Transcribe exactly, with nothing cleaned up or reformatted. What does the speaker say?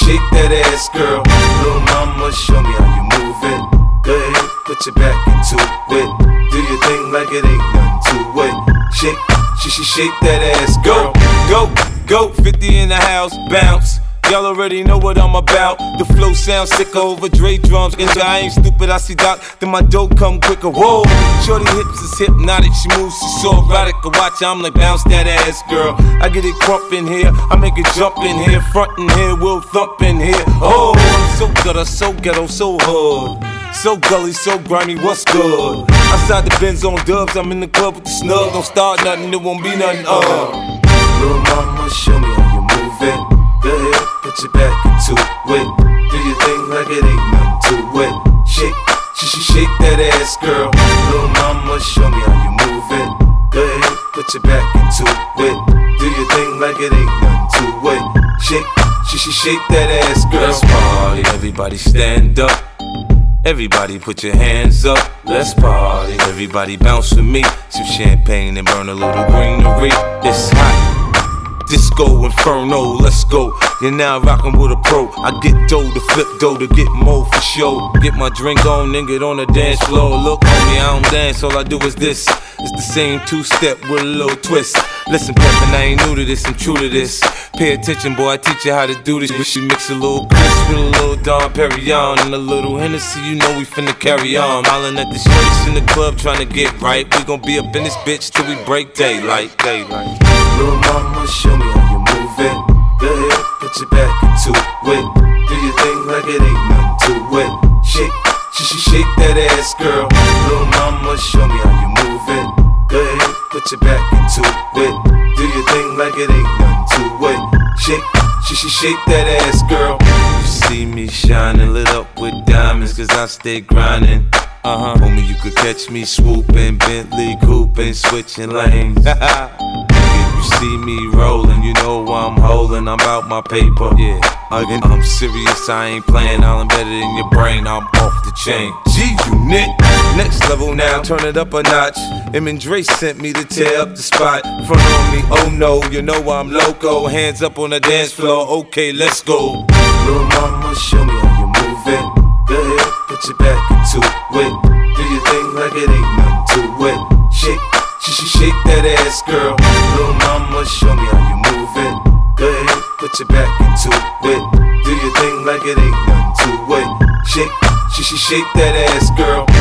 shake that ass, girl. Little mama, show me how you move it. Go ahead, put your back into it. Do your thing like it ain't nothing to it. Shake, she she shake that ass, girl. Go, go, go, fifty in the house, bounce. Y'all already know what I'm about. The flow sounds sicker over Dre drums. And I ain't stupid, I see Doc, then my dough come quicker. Whoa, shorty hips is hypnotic, she moves, she's so erotic. I watch her, I'm like, bounce that ass, girl. I get it crump in here, I make it jump in here, front in here, we'll thump in here. Oh, I'm so gutter, so ghetto, so hood. So gully, so grimy, what's good? Outside the Benz on dubs, I'm in the club with the snug. Don't start nothing, it won't be nothing, uh. Little mama, show me how you move it. Go ahead, put your back into it. Do your thing like it ain't nothing to it. Shake, she she shake that ass, girl. Little mama, show me how you move it. Go ahead, put your back into it. Do your thing like it ain't nothing to it. Shake, she she shake that ass, girl. Let's party, everybody stand up. Everybody put your hands up. Let's party, everybody bounce with me. Some champagne and burn a little greenery. It's hot. Disco Inferno, let's go. You're now rockin' with a pro. I get dough to flip dough to get more for show. Get my drink on, then get on the dance floor. Look, homie, I don't dance, all I do is this. It's the same two-step with a little twist. Listen, Peppin', I ain't new to this, I'm true to this. Pay attention, boy, I teach you how to do this. Wish you mix a little Chris with a little Dom Perignon and a little Hennessy, you know we finna carry on. Hollin' at the shorties in the club tryna get right. We gon' be up in this bitch till we break daylight, daylight. Little mama, show me how you move it. Go ahead, put your back into it. Do your thing like it ain't nothing to it. Shake, she she shake that ass, girl. Little mama, show me how you move it. Go ahead, put your back into it. Do your thing like it ain't nothing to it. Shake, she she shake that ass, girl. You see me shining, lit up with diamonds, cause I stay grinding. Uh-huh. Homie, you could catch me swooping, Bentley cooping, switching lanes. You see me rolling, you know I'm holding, I'm out my paper. Yeah, again, I'm serious, I ain't playing, I'll embed it in your brain, I'm off the chain. G-Unit, next level now, turn it up a notch. Em and Dre sent me to tear up the spot. Front on me, oh no, you know I'm loco. Hands up on the dance floor, okay, let's go. Little mama, show me how you move it. Go ahead, put your back into it. Do your thing like it ain't nothing to it. Shake, she she shake that ass, girl. Little mama, show me how you move it. Go ahead, put your back into it. Do your thing like it ain't nothing to it. Shake, she she shake that ass, girl.